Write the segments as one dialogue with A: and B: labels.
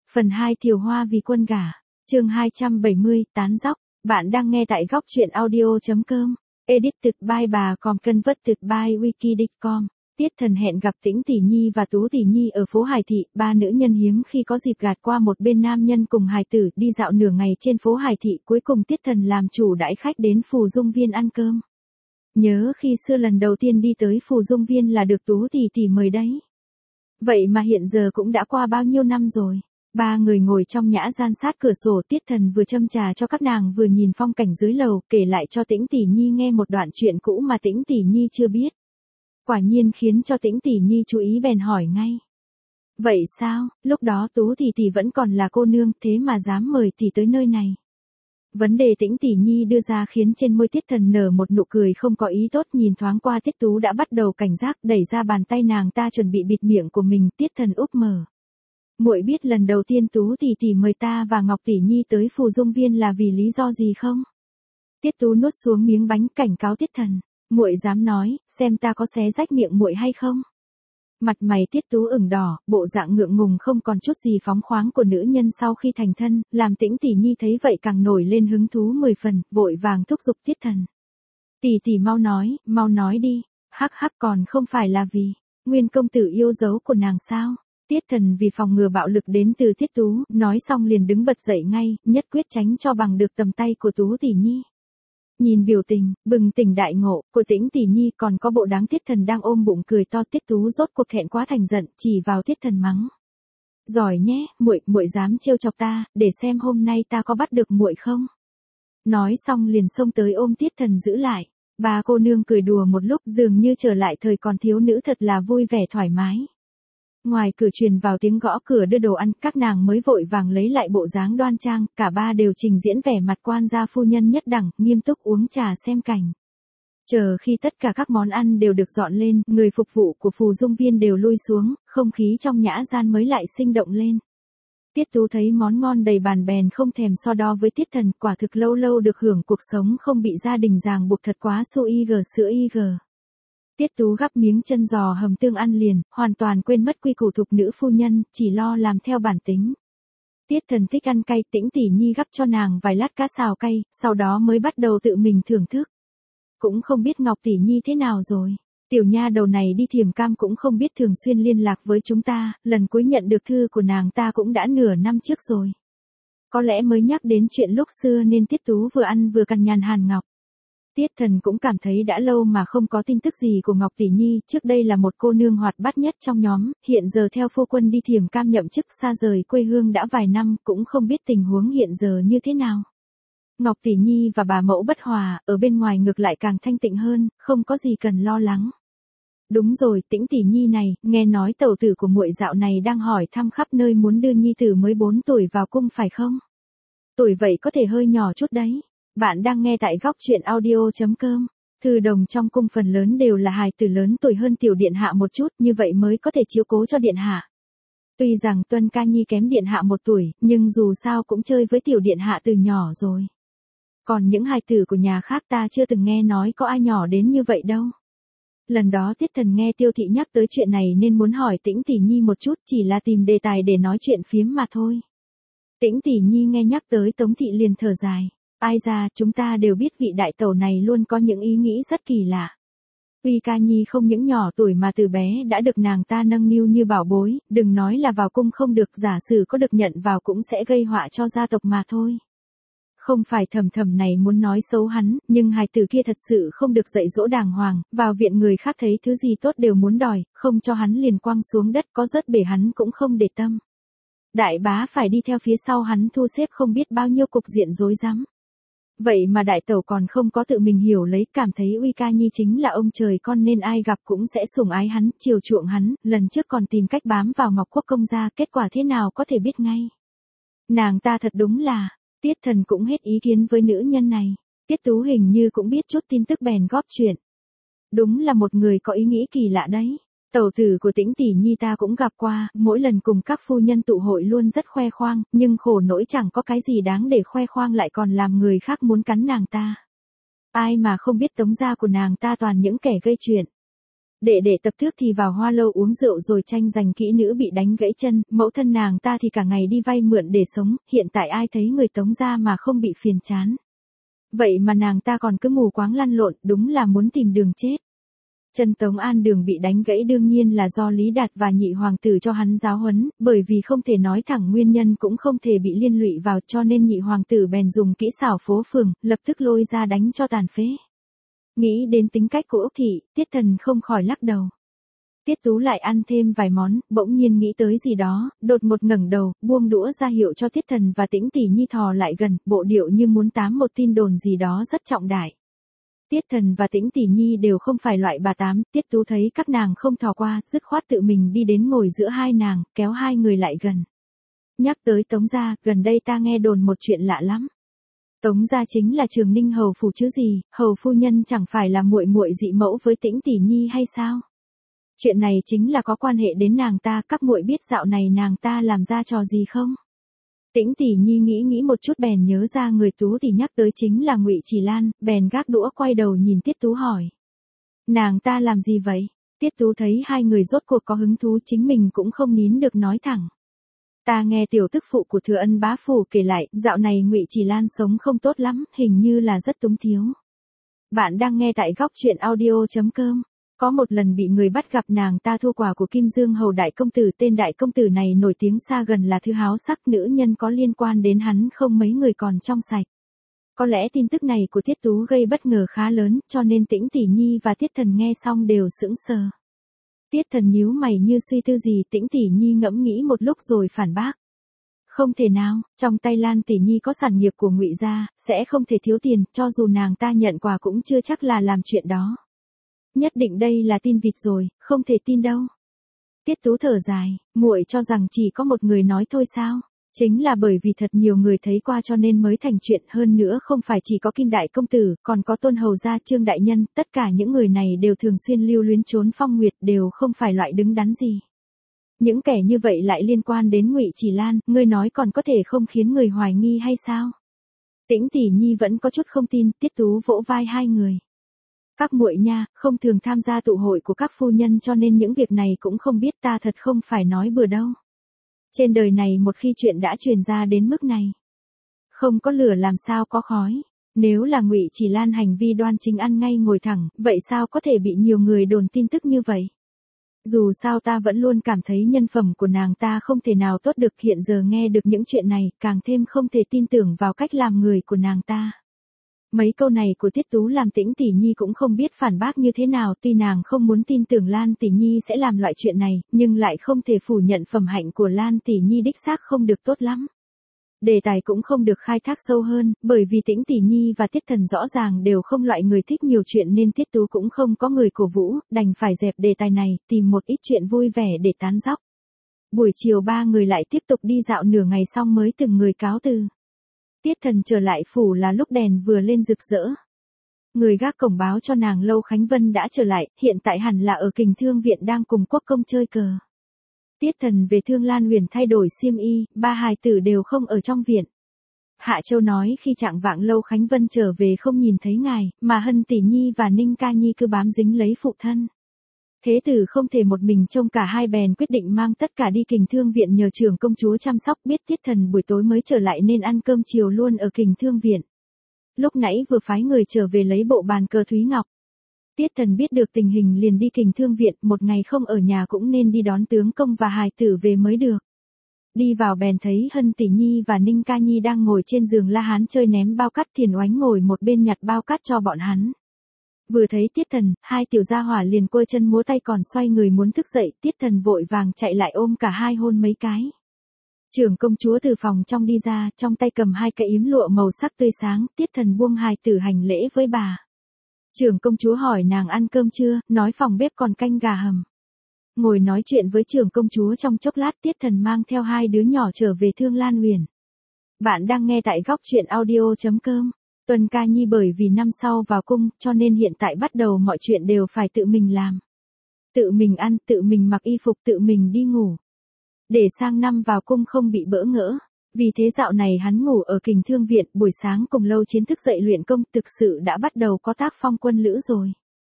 A: Phần 2 Thiều Hoa vì quân gả. Chương 270, tán dóc. Bạn đang nghe tại góc truyện audio.com. Edit từ by bà com convert từ by wiki.com. Tiết Thần hẹn gặp Tĩnh Tỷ Nhi và Tú Tỷ Nhi ở phố Hải Thị, ba nữ nhân hiếm khi có dịp gạt qua một bên nam nhân cùng hài tử đi dạo nửa ngày trên phố Hải Thị, cuối cùng Tiết Thần làm chủ đãi khách đến Phù Dung Viên ăn cơm. Nhớ khi xưa lần đầu tiên đi tới Phù Dung Viên là được Tú Tỷ Tỷ mời đấy. Vậy mà hiện giờ cũng đã qua bao nhiêu năm rồi. Ba người ngồi trong nhã gian sát cửa sổ, Tiết Thần vừa châm trà cho các nàng vừa nhìn phong cảnh dưới lầu, kể lại cho Tĩnh Tỷ Nhi nghe một đoạn chuyện cũ mà Tĩnh Tỷ Nhi chưa biết. Quả nhiên khiến cho Tĩnh Tỷ Nhi chú ý bèn hỏi ngay. Vậy sao, lúc đó Tú Tỷ Tỷ vẫn còn là cô nương, thế mà dám mời tỷ tới nơi này? Vấn đề Tĩnh Tỷ Nhi đưa ra khiến trên môi Tiết Thần nở một nụ cười không có ý tốt, nhìn thoáng qua Tiết Tú đã bắt đầu cảnh giác, đẩy ra bàn tay nàng ta chuẩn bị bịt miệng của mình. Tiết Thần úp mở. Muội biết lần đầu tiên Tú Tỷ Tỷ mời ta và Ngọc Tỷ Nhi tới Phù Dung Viên là vì lý do gì không? Tiết Tú nuốt xuống miếng bánh, cảnh cáo Tiết Thần. Muội dám nói, xem ta có xé rách miệng muội hay không? Mặt mày Tiết Tú ửng đỏ, bộ dạng ngượng ngùng không còn chút gì phóng khoáng của nữ nhân sau khi thành thân, làm Tĩnh Tỷ Nhi thấy vậy càng nổi lên hứng thú 10 phần, vội vàng thúc giục Tiết Thần. Tỷ tỷ mau nói đi, hắc hắc, còn không phải là vì Nguyên công tử yêu dấu của nàng sao? Tiết Thần vì phòng ngừa bạo lực đến từ Tiết Tú, nói xong liền đứng bật dậy ngay, nhất quyết tránh cho bằng được tầm tay của Tú Tỷ Nhi. Nhìn biểu tình, bừng tỉnh đại ngộ, của Tĩnh Tỷ Nhi còn có bộ đáng, Tiết Thần đang ôm bụng cười to. Tiết Tú rốt cuộc thẹn quá thành giận, chỉ vào Tiết Thần mắng. Giỏi nhé, muội dám trêu chọc ta, để xem hôm nay ta có bắt được muội không? Nói xong liền xông tới ôm Tiết Thần giữ lại. Ba cô nương cười đùa một lúc, dường như trở lại thời còn thiếu nữ, thật là vui vẻ thoải mái. Ngoài cửa truyền vào tiếng gõ cửa đưa đồ ăn, các nàng mới vội vàng lấy lại bộ dáng đoan trang, cả ba đều trình diễn vẻ mặt quan gia phu nhân nhất đẳng, nghiêm túc uống trà xem cảnh. Chờ khi tất cả các món ăn đều được dọn lên, người phục vụ của Phù Dung Viên đều lui xuống, không khí trong nhã gian mới lại sinh động lên. Tiết Tú thấy món ngon đầy bàn bèn không thèm so đo với Tiết Thần, quả thực lâu lâu được hưởng cuộc sống không bị gia đình ràng buộc thật quá sữa IG. Tiết Tú gắp miếng chân giò hầm tương ăn liền, hoàn toàn quên mất quy củ thục nữ phu nhân, chỉ lo làm theo bản tính. Tiết Thần thích ăn cay, Tĩnh Tỷ Nhi gắp cho nàng vài lát cá xào cay, sau đó mới bắt đầu tự mình thưởng thức. Cũng không biết Ngọc Tỷ Nhi thế nào rồi. Tiểu nha đầu này đi Thiểm Cam cũng không biết thường xuyên liên lạc với chúng ta, lần cuối nhận được thư của nàng ta cũng đã nửa năm trước rồi. Có lẽ mới nhắc đến chuyện lúc xưa nên Tiết Tú vừa ăn vừa cằn nhằn Hàn Ngọc. Tiết Thần cũng cảm thấy đã lâu mà không có tin tức gì của Ngọc Tỷ Nhi, trước đây là một cô nương hoạt bát nhất trong nhóm, hiện giờ theo phu quân đi Thiểm Cam nhậm chức xa rời quê hương đã vài năm, cũng không biết tình huống hiện giờ như thế nào. Ngọc Tỷ Nhi và bà mẫu bất hòa, ở bên ngoài ngược lại càng thanh tịnh hơn, không có gì cần lo lắng. Đúng rồi, Tĩnh Tỷ Nhi này, nghe nói tẩu tử của muội dạo này đang hỏi thăm khắp nơi muốn đưa nhi tử mới 4 tuổi vào cung phải không? Tuổi vậy có thể hơi nhỏ chút đấy. Bạn đang nghe tại góc truyện audio.com. Thư đồng trong cung phần lớn đều là hài tử lớn tuổi hơn tiểu điện hạ một chút, như vậy mới có thể chiếu cố cho điện hạ. Tuy rằng Tuân Ca Nhi kém điện hạ 1 tuổi, nhưng dù sao cũng chơi với tiểu điện hạ từ nhỏ rồi. Còn những hài tử của nhà khác ta chưa từng nghe nói có ai nhỏ đến như vậy đâu. Lần đó Tiết Thần nghe Tiêu Thị nhắc tới chuyện này nên muốn hỏi Tĩnh Tỷ Nhi một chút, chỉ là tìm đề tài để nói chuyện phiếm mà thôi. Tĩnh Tỷ Nhi nghe nhắc tới Tống Thị liền thở dài. Ai ra, chúng ta đều biết vị đại tẩu này luôn có những ý nghĩ rất kỳ lạ. Uy Ca Nhi không những nhỏ tuổi mà từ bé đã được nàng ta nâng niu như bảo bối, đừng nói là vào cung không được, giả sử có được nhận vào cũng sẽ gây họa cho gia tộc mà thôi. Không phải Thầm này muốn nói xấu hắn, nhưng hài tử kia thật sự không được dạy dỗ đàng hoàng, vào viện người khác thấy thứ gì tốt đều muốn đòi, không cho hắn liền quăng xuống đất, có rớt bể hắn cũng không để tâm. Đại bá phải đi theo phía sau hắn thu xếp không biết bao nhiêu cục diện rối rắm. Vậy mà đại tẩu còn không có tự mình hiểu lấy, cảm thấy Uy Ca Nhi chính là ông trời con nên ai gặp cũng sẽ sủng ái hắn, chiều chuộng hắn, lần trước còn tìm cách bám vào Ngọc Quốc công gia, kết quả thế nào có thể biết ngay. Nàng ta thật đúng là, Tiết Thần cũng hết ý kiến với nữ nhân này. Tiết Tú hình như cũng biết chút tin tức bèn góp chuyện. Đúng là một người có ý nghĩ kỳ lạ đấy. Tẩu tử của Tĩnh Tỷ Nhi ta cũng gặp qua, mỗi lần cùng các phu nhân tụ hội luôn rất khoe khoang, nhưng khổ nỗi chẳng có cái gì đáng để khoe khoang lại còn làm người khác muốn cắn nàng ta. Ai mà không biết tống gia của nàng ta toàn những kẻ gây chuyện. Đệ tập thước thì vào hoa lâu uống rượu rồi tranh giành kỹ nữ bị đánh gãy chân, mẫu thân nàng ta thì cả ngày đi vay mượn để sống, hiện tại ai thấy người Tống gia mà không bị phiền chán. Vậy mà nàng ta còn cứ mù quáng lăn lộn, đúng là muốn tìm đường chết. Chân Tống An Đường bị đánh gãy đương nhiên là do Lý Đạt và nhị hoàng tử cho hắn giáo huấn, bởi vì không thể nói thẳng nguyên nhân cũng không thể bị liên lụy vào, cho nên nhị hoàng tử bèn dùng kỹ xảo phố phường, lập tức lôi ra đánh cho tàn phế. Nghĩ đến tính cách của Úc Thị, Tiết Thần không khỏi lắc đầu. Tiết Tú lại ăn thêm vài món, bỗng nhiên nghĩ tới gì đó, đột một ngẩng đầu, buông đũa ra hiệu cho Tiết Thần và Tĩnh Tỷ Nhi thò lại gần, bộ điệu như muốn tám một tin đồn gì đó rất trọng đại. Tiết Thần và Tĩnh Tỷ Nhi đều không phải loại bà tám, Tiết Tú thấy các nàng không thò qua, dứt khoát tự mình đi đến ngồi giữa hai nàng, kéo hai người lại gần. Nhắc tới Tống gia, gần đây ta nghe đồn một chuyện lạ lắm. Tống gia chính là Trường Ninh hầu phủ chứ gì, hầu phu nhân chẳng phải là muội muội dị mẫu với Tĩnh Tỷ Nhi hay sao? Chuyện này chính là có quan hệ đến nàng ta, các muội biết dạo này nàng ta làm ra trò gì không? Tĩnh Tỷ Nhi nghĩ một chút bèn nhớ ra người Tú thì nhắc tới chính là Ngụy Chỉ Lan, bèn gác đũa quay đầu nhìn Tiết Tú hỏi. Nàng ta làm gì vậy? Tiết Tú thấy hai người rốt cuộc có hứng thú, chính mình cũng không nín được nói thẳng. Ta nghe tiểu tức phụ của Thừa Ân bá phủ kể lại, dạo này Ngụy Chỉ Lan sống không tốt lắm, hình như là rất túng thiếu. Bạn đang nghe tại góc truyện audio.com. Có một lần bị người bắt gặp nàng ta thu quà của Kim Dương hầu đại công tử, tên đại công tử này nổi tiếng xa gần là thứ háo sắc, nữ nhân có liên quan đến hắn không mấy người còn trong sạch. Có lẽ tin tức này của Tiết Tú gây bất ngờ khá lớn, cho nên Tĩnh Tỷ Nhi và Tiết Thần nghe xong đều sững sờ. Tiết Thần nhíu mày như suy tư gì, Tĩnh Tỷ Nhi ngẫm nghĩ một lúc rồi phản bác. Không thể nào, trong tay Lan Tỷ Nhi có sản nghiệp của Ngụy gia, sẽ không thể thiếu tiền, cho dù nàng ta nhận quà cũng chưa chắc là làm chuyện đó. Nhất định đây là tin vịt rồi, không thể tin đâu. Tiết Tú thở dài, muội cho rằng chỉ có một người nói thôi sao? Chính là bởi vì thật nhiều người thấy qua cho nên mới thành chuyện, hơn nữa không phải chỉ có Kim đại công tử, còn có Tôn hầu gia Trương đại nhân, tất cả những người này đều thường xuyên lưu luyến trốn phong nguyệt, đều không phải loại đứng đắn gì. Những kẻ như vậy lại liên quan đến Ngụy Chỉ Lan, ngươi nói còn có thể không khiến người hoài nghi hay sao? Tĩnh Tỷ Nhi vẫn có chút không tin, Tiết Tú vỗ vai hai người. Các muội nha, không thường tham gia tụ hội của các phu nhân cho nên những việc này cũng không biết, ta thật không phải nói bừa đâu. Trên đời này một khi chuyện đã truyền ra đến mức này, không có lửa làm sao có khói. Nếu là Ngụy Chỉ Lan hành vi đoan chính ăn ngay ngồi thẳng, vậy sao có thể bị nhiều người đồn tin tức như vậy? Dù sao ta vẫn luôn cảm thấy nhân phẩm của nàng ta không thể nào tốt được, hiện giờ nghe được những chuyện này, càng thêm không thể tin tưởng vào cách làm người của nàng ta. Mấy câu này của Tiết Tú làm Tĩnh Tỷ Nhi cũng không biết phản bác như thế nào, tuy nàng không muốn tin tưởng Lan Tỷ Nhi sẽ làm loại chuyện này, nhưng lại không thể phủ nhận phẩm hạnh của Lan Tỷ Nhi đích xác không được tốt lắm. Đề tài cũng không được khai thác sâu hơn, bởi vì Tĩnh Tỷ Nhi và Tiết Thần rõ ràng đều không loại người thích nhiều chuyện nên Tiết Tú cũng không có người cổ vũ, đành phải dẹp đề tài này, tìm một ít chuyện vui vẻ để tán dóc. Buổi chiều ba người lại tiếp tục đi dạo nửa ngày xong mới từng người cáo từ. Tiết Thần trở lại phủ là lúc đèn vừa lên rực rỡ. Người gác cổng báo cho nàng Lâu Khánh Vân đã trở lại, hiện tại hẳn là ở Kình Thương viện đang cùng Quốc công chơi cờ. Tiết Thần về Thương Lan Huyền thay đổi xiêm y, ba hài tử đều không ở trong viện. Hạ Châu nói khi trạng vạng Lâu Khánh Vân trở về không nhìn thấy ngài, mà Hân Tỷ Nhi và Ninh Ca Nhi cứ bám dính lấy phụ thân. Thế tử không thể một mình trông cả hai, bèn quyết định mang tất cả đi Kình Thương viện nhờ trưởng công chúa chăm sóc, biết Tiết Thần buổi tối mới trở lại nên ăn cơm chiều luôn ở Kình Thương viện. Lúc nãy vừa phái người trở về lấy bộ bàn cờ Thúy Ngọc. Tiết Thần biết được tình hình liền đi Kình Thương viện, một ngày không ở nhà cũng nên đi đón tướng công và hài tử về mới được. Đi vào bèn thấy Hân Tỷ Nhi và Ninh Ca Nhi đang ngồi trên giường la hán chơi ném bao cát, Thiền Oánh ngồi một bên nhặt bao cát cho bọn hắn. Vừa thấy Tiết Thần, hai tiểu gia hỏa liền quơ chân múa tay còn xoay người muốn thức dậy, Tiết Thần vội vàng chạy lại ôm cả hai hôn mấy cái. Trưởng công chúa từ phòng trong đi ra, trong tay cầm hai cái yếm lụa màu sắc tươi sáng, Tiết Thần buông hài tử hành lễ với bà. Trưởng công chúa hỏi nàng ăn cơm chưa, nói phòng bếp còn canh gà hầm. Ngồi nói chuyện với trưởng công chúa trong chốc lát, Tiết Thần mang theo hai đứa nhỏ trở về Thương Lan Huyền. Bạn đang nghe tại góc truyện audio.com. Tuần Ca Nhi bởi vì năm sau vào cung, cho nên hiện tại bắt đầu mọi chuyện đều phải tự mình làm. Tự mình ăn, tự mình mặc y phục, tự mình đi ngủ. Để sang năm vào cung không bị bỡ ngỡ. Vì thế dạo này hắn ngủ ở Kình Thương viện, buổi sáng cùng Lâu Chiến thức dậy luyện công, thực sự đã bắt đầu có tác phong quân lữ rồi.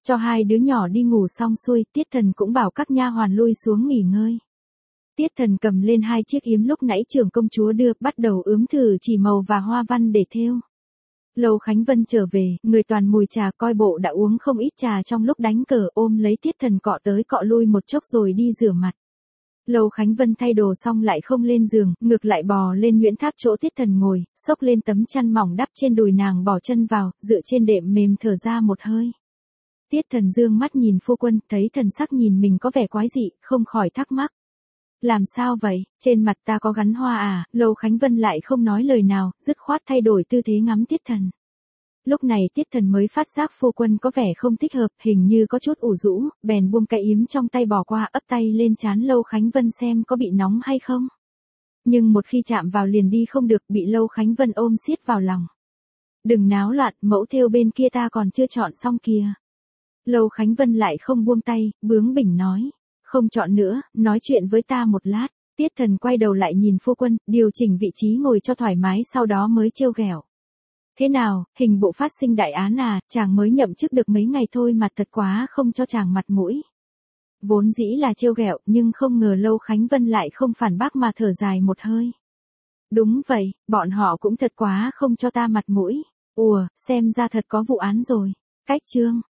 A: Cho hai đứa nhỏ đi ngủ xong xuôi, Tiết Thần cũng bảo các nha hoàn lui xuống nghỉ ngơi. Tiết Thần cầm lên hai chiếc yếm lúc nãy trưởng công chúa đưa, bắt đầu ướm thử chỉ màu và hoa văn để thêu. Lâu Khánh Vân trở về, người toàn mùi trà, coi bộ đã uống không ít trà trong lúc đánh cờ, ôm lấy Tiết Thần cọ tới cọ lui một chốc rồi đi rửa mặt. Lâu Khánh Vân thay đồ xong lại không lên giường, ngược lại bò lên Nguyễn Tháp chỗ Tiết Thần ngồi, xốc lên tấm chăn mỏng đắp trên đùi nàng, bỏ chân vào, dựa trên đệm mềm thở ra một hơi. Tiết Thần dương mắt nhìn phu quân, thấy thần sắc nhìn mình có vẻ quái dị, không khỏi thắc mắc. Làm sao vậy, trên mặt ta có gắn hoa à? Lâu Khánh Vân lại không nói lời nào, dứt khoát thay đổi tư thế ngắm Tiết Thần. Lúc này Tiết Thần mới phát giác phu quân có vẻ không thích hợp, hình như có chút ủ rũ, bèn buông cái yếm trong tay bỏ qua, ấp tay lên trán Lâu Khánh Vân xem có bị nóng hay không. Nhưng một khi chạm vào liền đi không được, bị Lâu Khánh Vân ôm siết vào lòng. Đừng náo loạn, mẫu thêu bên kia ta còn chưa chọn xong kìa. Lâu Khánh Vân lại không buông tay, bướng bỉnh nói. Không chọn nữa, nói chuyện với ta một lát. Tiết Thần quay đầu lại nhìn phu quân, điều chỉnh vị trí ngồi cho thoải mái, sau đó mới trêu ghẹo. Thế nào, hình bộ phát sinh đại án à, chàng mới nhậm chức được mấy ngày thôi mà thật quá không cho chàng mặt mũi. Vốn dĩ là trêu ghẹo, nhưng không ngờ Lâu Khánh Vân lại không phản bác mà thở dài một hơi. Đúng vậy, bọn họ cũng thật quá không cho ta mặt mũi. Ùa, xem ra thật có vụ án rồi. Cách chương